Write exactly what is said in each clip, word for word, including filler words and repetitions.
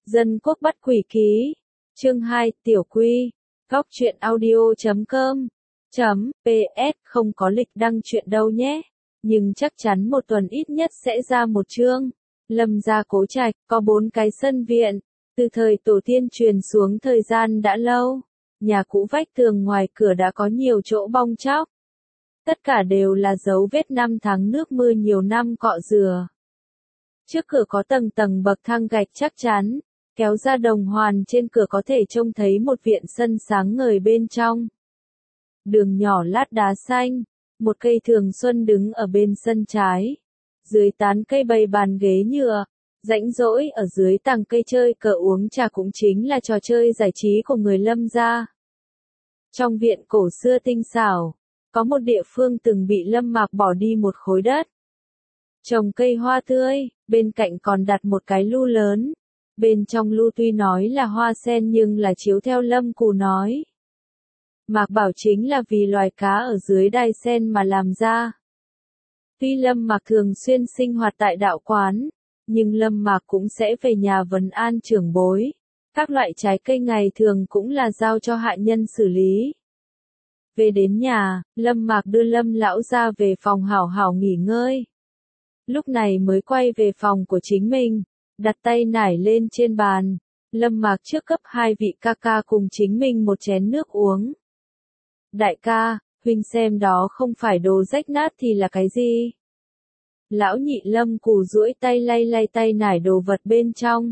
Dân quốc bắt quỷ ký. Chương hai, Tiểu Quy. Góc truyện audio chấm com. Chấm, ps, không có lịch đăng truyện đâu nhé. Nhưng chắc chắn một tuần ít nhất sẽ ra một chương. Lâm gia Cố Trạch, có bốn cái sân viện. Từ thời tổ tiên truyền xuống thời gian đã lâu. Nhà cũ vách tường ngoài cửa đã có nhiều chỗ bong tróc. Tất cả đều là dấu vết năm tháng nước mưa nhiều năm cọ rửa. Trước cửa có tầng tầng bậc thang gạch chắc chắn, kéo ra đồng hoàn trên cửa có thể trông thấy một viện sân sáng ngời bên trong. Đường nhỏ lát đá xanh, một cây thường xuân đứng ở bên sân trái. Dưới tán cây bày bàn ghế nhựa, rãnh rỗi ở dưới tàng cây chơi cờ uống trà cũng chính là trò chơi giải trí của người Lâm gia. Trong viện cổ xưa tinh xảo, có một địa phương từng bị Lâm Mạc bỏ đi một khối đất. Trồng cây hoa tươi, bên cạnh còn đặt một cái lu lớn. Bên trong lu tuy nói là hoa sen nhưng là chiếu theo Lâm Cù nói. Mạc bảo chính là vì loài cá ở dưới đai sen mà làm ra. Tuy Lâm Mạc thường xuyên sinh hoạt tại đạo quán, nhưng Lâm Mạc cũng sẽ về nhà vấn an trưởng bối. Các loại trái cây ngày thường cũng là giao cho hạ nhân xử lý. Về đến nhà, Lâm Mạc đưa Lâm lão ra về phòng hảo hảo nghỉ ngơi. Lúc này mới quay về phòng của chính mình, đặt tay nải lên trên bàn. Lâm Mạc trước cấp hai vị ca ca cùng chính mình một chén nước uống. Đại ca, huynh xem đó không phải đồ rách nát thì là cái gì? Lão nhị Lâm Cù duỗi tay lay lay tay nải đồ vật bên trong.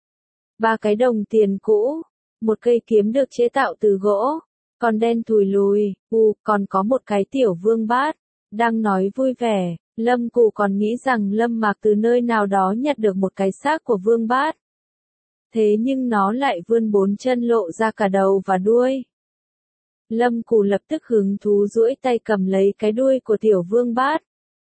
Ba cái đồng tiền cũ, một cây kiếm được chế tạo từ gỗ, còn đen thùi lùi, u, còn có một cái tiểu vương bát. Đang nói vui vẻ, Lâm Cù còn nghĩ rằng Lâm Mạc từ nơi nào đó nhặt được một cái xác của vương bát. Thế nhưng nó lại vươn bốn chân lộ ra cả đầu và đuôi. Lâm Cù lập tức hứng thú duỗi tay cầm lấy cái đuôi của tiểu vương bát.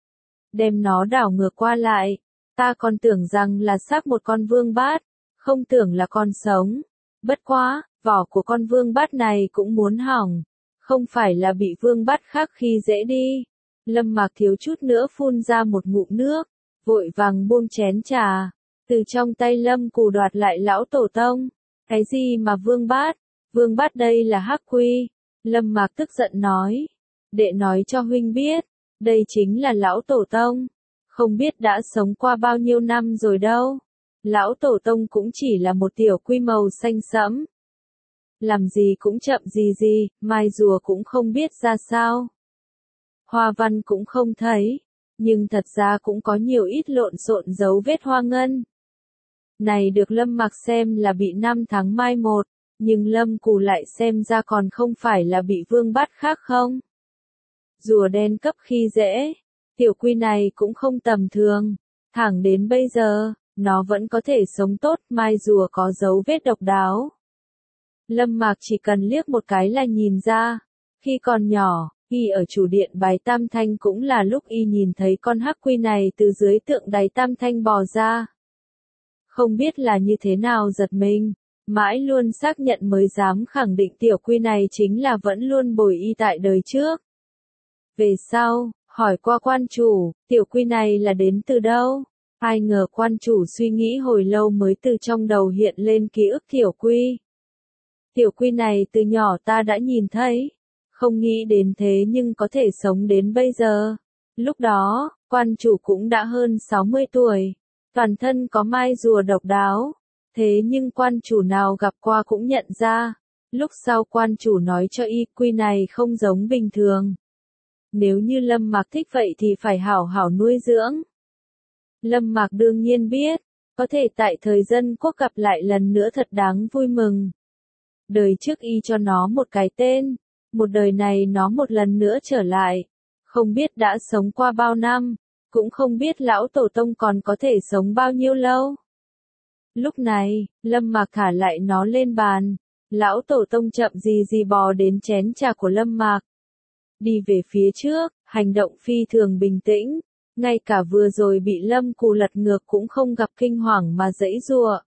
Đem nó đảo ngược qua lại, ta còn tưởng rằng là xác một con vương bát, không tưởng là con sống. Bất quá, vỏ của con vương bát này cũng muốn hỏng, không phải là bị vương bát khác khi dễ đi. Lâm Mạc thiếu chút nữa phun ra một ngụm nước, vội vàng buông chén trà, từ trong tay Lâm Cù đoạt lại lão tổ tông. Cái gì mà vương bát? Vương bát đây là hắc quy. Lâm Mạc tức giận nói, đệ nói cho huynh biết, đây chính là lão tổ tông, không biết đã sống qua bao nhiêu năm rồi đâu. Lão tổ tông cũng chỉ là một tiểu quy màu xanh sẫm. Làm gì cũng chậm gì gì, mai rùa cũng không biết ra sao. Hoa văn cũng không thấy, nhưng thật ra cũng có nhiều ít lộn xộn dấu vết hoa ngân. Này được Lâm Mạc xem là bị năm tháng mai một, nhưng Lâm Cù lại xem ra còn không phải là bị vương bát khác không. Rùa đen cấp khi dễ, tiểu quy này cũng không tầm thường, thẳng đến bây giờ, nó vẫn có thể sống tốt, mai rùa có dấu vết độc đáo. Lâm Mạc chỉ cần liếc một cái là nhìn ra, khi còn nhỏ, y ở chủ điện Bái Tam Thanh cũng là lúc y nhìn thấy con hắc quy này từ dưới tượng đáy Tam Thanh bò ra. Không biết là như thế nào giật mình, mãi luôn xác nhận mới dám khẳng định tiểu quy này chính là vẫn luôn bồi y tại đời trước. Về sau, hỏi qua quan chủ, tiểu quy này là đến từ đâu? Ai ngờ quan chủ suy nghĩ hồi lâu mới từ trong đầu hiện lên ký ức tiểu quy. Tiểu quy này từ nhỏ ta đã nhìn thấy, không nghĩ đến thế nhưng có thể sống đến bây giờ. Lúc đó, quan chủ cũng đã hơn sáu mươi tuổi, toàn thân có mai rùa độc đáo. Thế nhưng quan chủ nào gặp qua cũng nhận ra. Lúc sau quan chủ nói cho y quy này không giống bình thường. Nếu như Lâm Mạc thích vậy thì phải hảo hảo nuôi dưỡng. Lâm Mạc đương nhiên biết, có thể tại thời dân quốc gặp lại lần nữa thật đáng vui mừng. Đời trước y cho nó một cái tên, một đời này nó một lần nữa trở lại. Không biết đã sống qua bao năm, cũng không biết lão tổ tông còn có thể sống bao nhiêu lâu. Lúc này, Lâm Mạc thả lại nó lên bàn, lão tổ tông chậm gì gì bò đến chén trà của Lâm Mạc. Đi về phía trước, hành động phi thường bình tĩnh, ngay cả vừa rồi bị Lâm Cù lật ngược cũng không gặp kinh hoàng mà giãy giụa.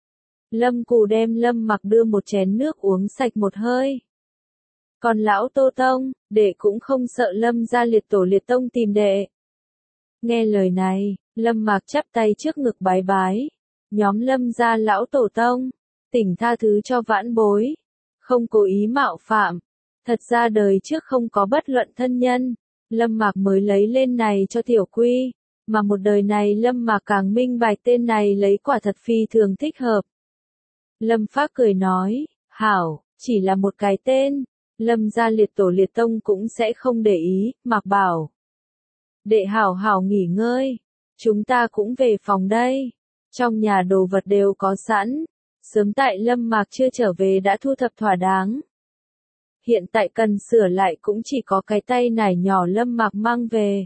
Lâm Cù đem Lâm Mạc đưa một chén nước uống sạch một hơi. Còn lão tổ tông, đệ cũng không sợ Lâm gia liệt tổ liệt tông tìm đệ. Nghe lời này, Lâm Mạc chắp tay trước ngực bái bái. Nhóm Lâm gia lão tổ tông, thỉnh tha thứ cho vãn bối, không cố ý mạo phạm. Thật ra đời trước không có bất luận thân nhân, Lâm Mạc mới lấy lên này cho Tiểu Quy, mà một đời này Lâm Mạc càng minh bạch tên này lấy quả thật phi thường thích hợp. Lâm Phác cười nói, hảo, chỉ là một cái tên, Lâm gia liệt tổ liệt tông cũng sẽ không để ý. Mạc bảo, đệ hảo hảo nghỉ ngơi, chúng ta cũng về phòng đây. Trong nhà đồ vật đều có sẵn, sớm tại Lâm Mạc chưa trở về đã thu thập thỏa đáng. Hiện tại cần sửa lại cũng chỉ có cái tay nải nhỏ Lâm Mạc mang về.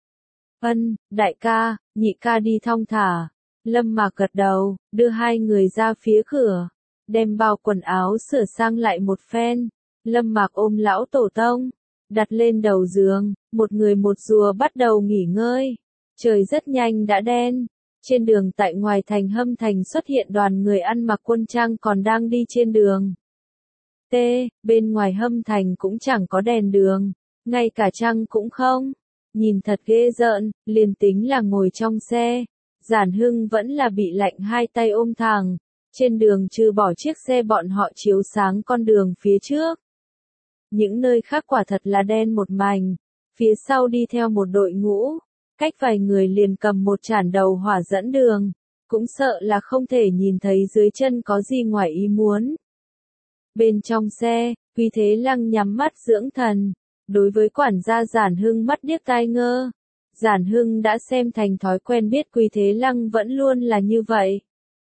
Ân, đại ca, nhị ca đi thong thả. Lâm Mạc gật đầu, đưa hai người ra phía cửa, đem bao quần áo sửa sang lại một phen. Lâm Mạc ôm lão tổ tông, đặt lên đầu giường, một người một rùa bắt đầu nghỉ ngơi. Trời rất nhanh đã đen. Trên đường tại ngoài thành Hâm Thành xuất hiện đoàn người ăn mặc quân trang còn đang đi trên đường. T, bên ngoài Hâm Thành cũng chẳng có đèn đường, ngay cả trăng cũng không. Nhìn thật ghê rợn, liền tính là ngồi trong xe. Giản Hưng vẫn là bị lạnh hai tay ôm thẳng. Trên đường trừ bỏ chiếc xe bọn họ chiếu sáng con đường phía trước. Những nơi khác quả thật là đen một mảnh. Phía sau đi theo một đội ngũ. Cách vài người liền cầm một chản đầu hỏa dẫn đường. Cũng sợ là không thể nhìn thấy dưới chân có gì ngoài ý muốn. Bên trong xe, Quý Thế Lăng nhắm mắt dưỡng thần. Đối với quản gia Giản Hưng mắt điếc tai ngơ. Giản Hưng đã xem thành thói quen biết Quý Thế Lăng vẫn luôn là như vậy.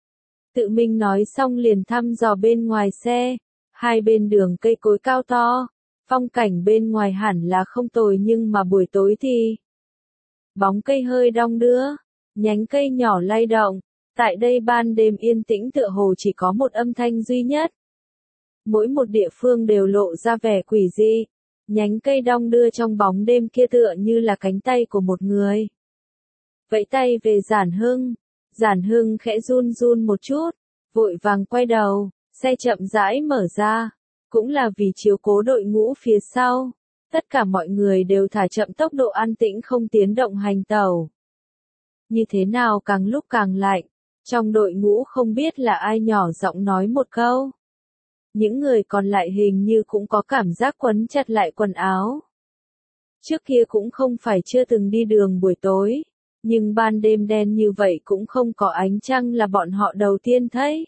Tự mình nói xong liền thăm dò bên ngoài xe. Hai bên đường cây cối cao to. Phong cảnh bên ngoài hẳn là không tồi nhưng mà buổi tối thì... Bóng cây hơi đong đưa. Nhánh cây nhỏ lay động. Tại đây ban đêm yên tĩnh tựa hồ chỉ có một âm thanh duy nhất. Mỗi một địa phương đều lộ ra vẻ quỷ dị. Nhánh cây đong đưa trong bóng đêm kia tựa như là cánh tay của một người. Vẫy tay về Giản Hưng. Giản Hưng khẽ run run một chút, vội vàng quay đầu, xe chậm rãi mở ra. Cũng là vì chiếu cố đội ngũ phía sau. Tất cả mọi người đều thả chậm tốc độ an tĩnh không tiến động hành tàu. Như thế nào càng lúc càng lạnh. Trong đội ngũ không biết là ai nhỏ giọng nói một câu. Những người còn lại hình như cũng có cảm giác quấn chặt lại quần áo. Trước kia cũng không phải chưa từng đi đường buổi tối, nhưng ban đêm đen như vậy cũng không có ánh trăng là bọn họ đầu tiên thấy.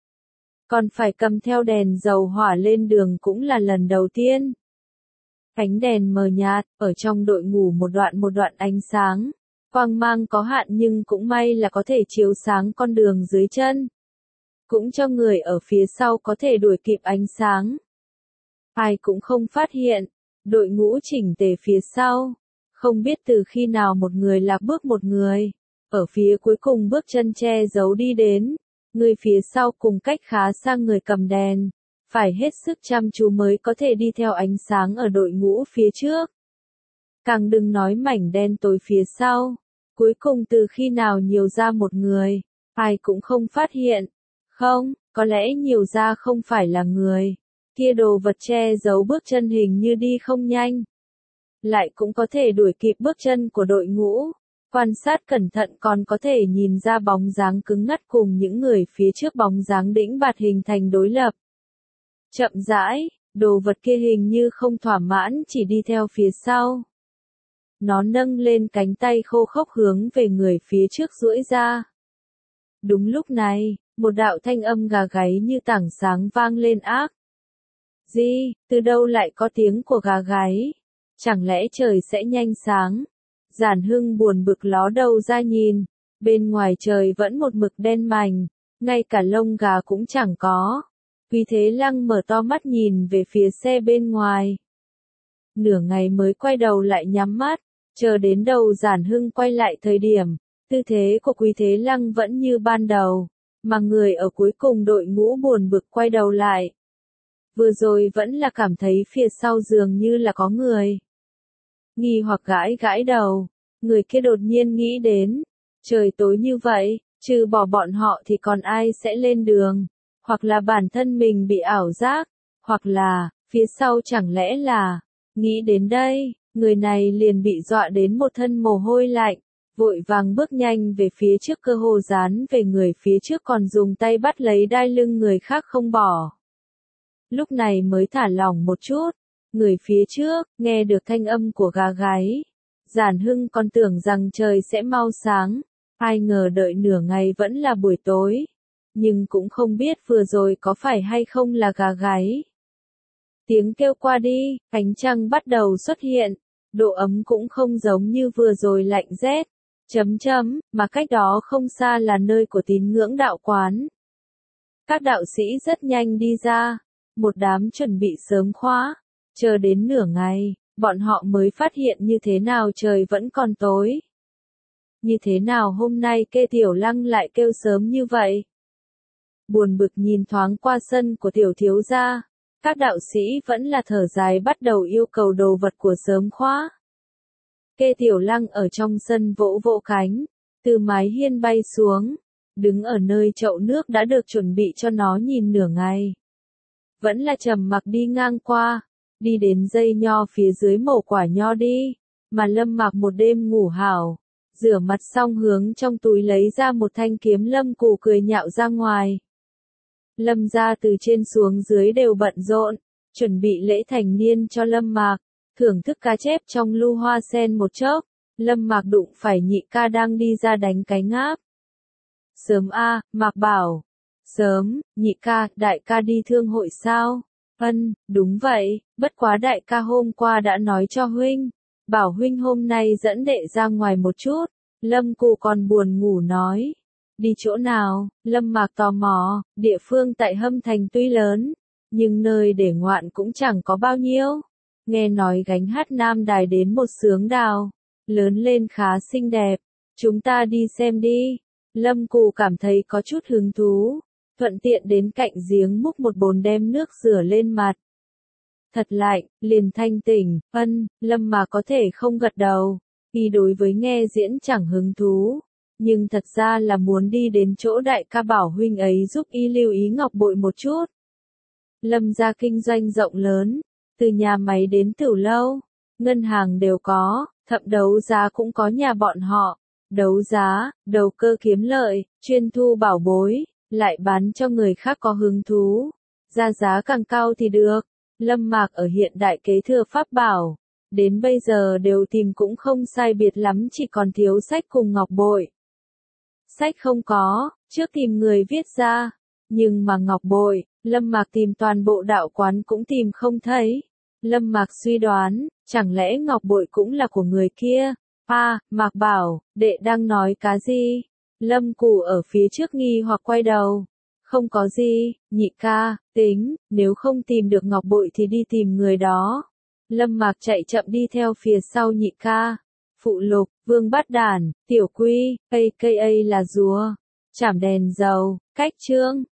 Còn phải cầm theo đèn dầu hỏa lên đường cũng là lần đầu tiên. Ánh đèn mờ nhạt, ở trong đội ngũ một đoạn một đoạn ánh sáng. Quang mang có hạn nhưng cũng may là có thể chiếu sáng con đường dưới chân. Cũng cho người ở phía sau có thể đuổi kịp ánh sáng. Ai cũng không phát hiện, đội ngũ chỉnh tề phía sau. Không biết từ khi nào một người lạc bước một người. Ở phía cuối cùng bước chân che giấu đi đến. Người phía sau cùng cách khá xa người cầm đèn. Phải hết sức chăm chú mới có thể đi theo ánh sáng ở đội ngũ phía trước. Càng đừng nói mảnh đen tối phía sau. Cuối cùng từ khi nào nhiều ra một người, ai cũng không phát hiện. Không, có lẽ nhiều ra không phải là người. Kia đồ vật che giấu bước chân hình như đi không nhanh. Lại cũng có thể đuổi kịp bước chân của đội ngũ. Quan sát cẩn thận còn có thể nhìn ra bóng dáng cứng ngắt cùng những người phía trước bóng dáng đĩnh bạt hình thành đối lập. Chậm rãi, đồ vật kia hình như không thỏa mãn chỉ đi theo phía sau. Nó nâng lên cánh tay khô khốc hướng về người phía trước duỗi ra. Đúng lúc này, một đạo thanh âm gà gáy như tảng sáng vang lên ác. Gì, từ đâu lại có tiếng của gà gáy? Chẳng lẽ trời sẽ nhanh sáng? Giản Hưng buồn bực ló đầu ra nhìn, bên ngoài trời vẫn một mực đen mành, ngay cả lông gà cũng chẳng có. Quý Thế Lăng mở to mắt nhìn về phía xe bên ngoài. Nửa ngày mới quay đầu lại nhắm mắt, chờ đến đầu Giản Hưng quay lại thời điểm, tư thế của Quý Thế Lăng vẫn như ban đầu, mà người ở cuối cùng đội ngũ buồn bực quay đầu lại. Vừa rồi vẫn là cảm thấy phía sau dường như là có người. Nghi hoặc gãi gãi đầu, người kia đột nhiên nghĩ đến, trời tối như vậy, trừ bỏ bọn họ thì còn ai sẽ lên đường, hoặc là bản thân mình bị ảo giác, hoặc là, phía sau chẳng lẽ là, nghĩ đến đây, người này liền bị dọa đến một thân mồ hôi lạnh, vội vàng bước nhanh về phía trước, cơ hồ dán về người phía trước, còn dùng tay bắt lấy đai lưng người khác không bỏ. Lúc này mới thả lỏng một chút, người phía trước, nghe được thanh âm của gà gáy. Giản Hưng còn tưởng rằng trời sẽ mau sáng, ai ngờ đợi nửa ngày vẫn là buổi tối, nhưng cũng không biết vừa rồi có phải hay không là gà gáy. Tiếng kêu qua đi, ánh trăng bắt đầu xuất hiện, độ ấm cũng không giống như vừa rồi lạnh rét. Chấm chấm, mà cách đó không xa là nơi của tín ngưỡng đạo quán. Các đạo sĩ rất nhanh đi ra, một đám chuẩn bị sớm khóa, chờ đến nửa ngày, bọn họ mới phát hiện như thế nào trời vẫn còn tối. Như thế nào hôm nay Kê Tiểu Lăng lại kêu sớm như vậy? Buồn bực nhìn thoáng qua sân của tiểu thiếu gia, các đạo sĩ vẫn là thở dài bắt đầu yêu cầu đồ vật của sớm khóa. Kê Tiểu Lăng ở trong sân vỗ vỗ cánh, từ mái hiên bay xuống, đứng ở nơi chậu nước đã được chuẩn bị cho nó nhìn nửa ngày. Vẫn là trầm mặc đi ngang qua, đi đến dây nho phía dưới mổ quả nho đi, mà Lâm Mạc một đêm ngủ hảo, rửa mặt xong hướng trong túi lấy ra một thanh kiếm, Lâm Cù cười nhạo ra ngoài. Lâm gia từ trên xuống dưới đều bận rộn, chuẩn bị lễ thành niên cho Lâm Mạc, thưởng thức cá chép trong lu hoa sen một chốc. Lâm Mạc đụng phải nhị ca đang đi ra đánh cái ngáp. Sớm a, Mạc bảo. Sớm, nhị ca, đại ca đi thương hội sao? Ân, đúng vậy, bất quá đại ca hôm qua đã nói cho huynh, bảo huynh hôm nay dẫn đệ ra ngoài một chút. Lâm Cù còn buồn ngủ nói. Đi chỗ nào? Lâm Mạc tò mò, địa phương tại Hâm Thành tuy lớn, nhưng nơi để ngoạn cũng chẳng có bao nhiêu. Nghe nói gánh hát Nam Đài đến một sướng đào, lớn lên khá xinh đẹp, chúng ta đi xem đi. Lâm Cù cảm thấy có chút hứng thú, thuận tiện đến cạnh giếng múc một bồn đem nước rửa lên mặt. Thật lạnh, liền thanh tỉnh, ân, Lâm mà có thể không gật đầu, y đối với nghe diễn chẳng hứng thú, nhưng thật ra là muốn đi đến chỗ đại ca bảo huynh ấy giúp y lưu ý ngọc bội một chút. Lâm gia kinh doanh rộng lớn, từ nhà máy đến tửu lâu, ngân hàng đều có, thậm đấu giá cũng có nhà bọn họ. Đấu giá, đầu cơ kiếm lợi, chuyên thu bảo bối, lại bán cho người khác có hứng thú. Ra giá càng cao thì được. Lâm Mạc ở hiện đại kế thừa pháp bảo, đến bây giờ đều tìm cũng không sai biệt lắm, chỉ còn thiếu sách cùng ngọc bội. Sách không có, trước tìm người viết ra, nhưng mà ngọc bội, Lâm Mạc tìm toàn bộ đạo quán cũng tìm không thấy. Lâm Mạc suy đoán, chẳng lẽ ngọc bội cũng là của người kia? A, à, Mạc bảo, đệ đang nói cái gì? Lâm Cù ở phía trước nghi hoặc quay đầu. Không có gì, nhị ca, tính, nếu không tìm được ngọc bội thì đi tìm người đó. Lâm Mạc chạy chậm đi theo phía sau nhị ca. Phụ lục, Vương Bát Đản, Tiểu Quy, a ca a là rùa, chảm đèn dầu, cách chương.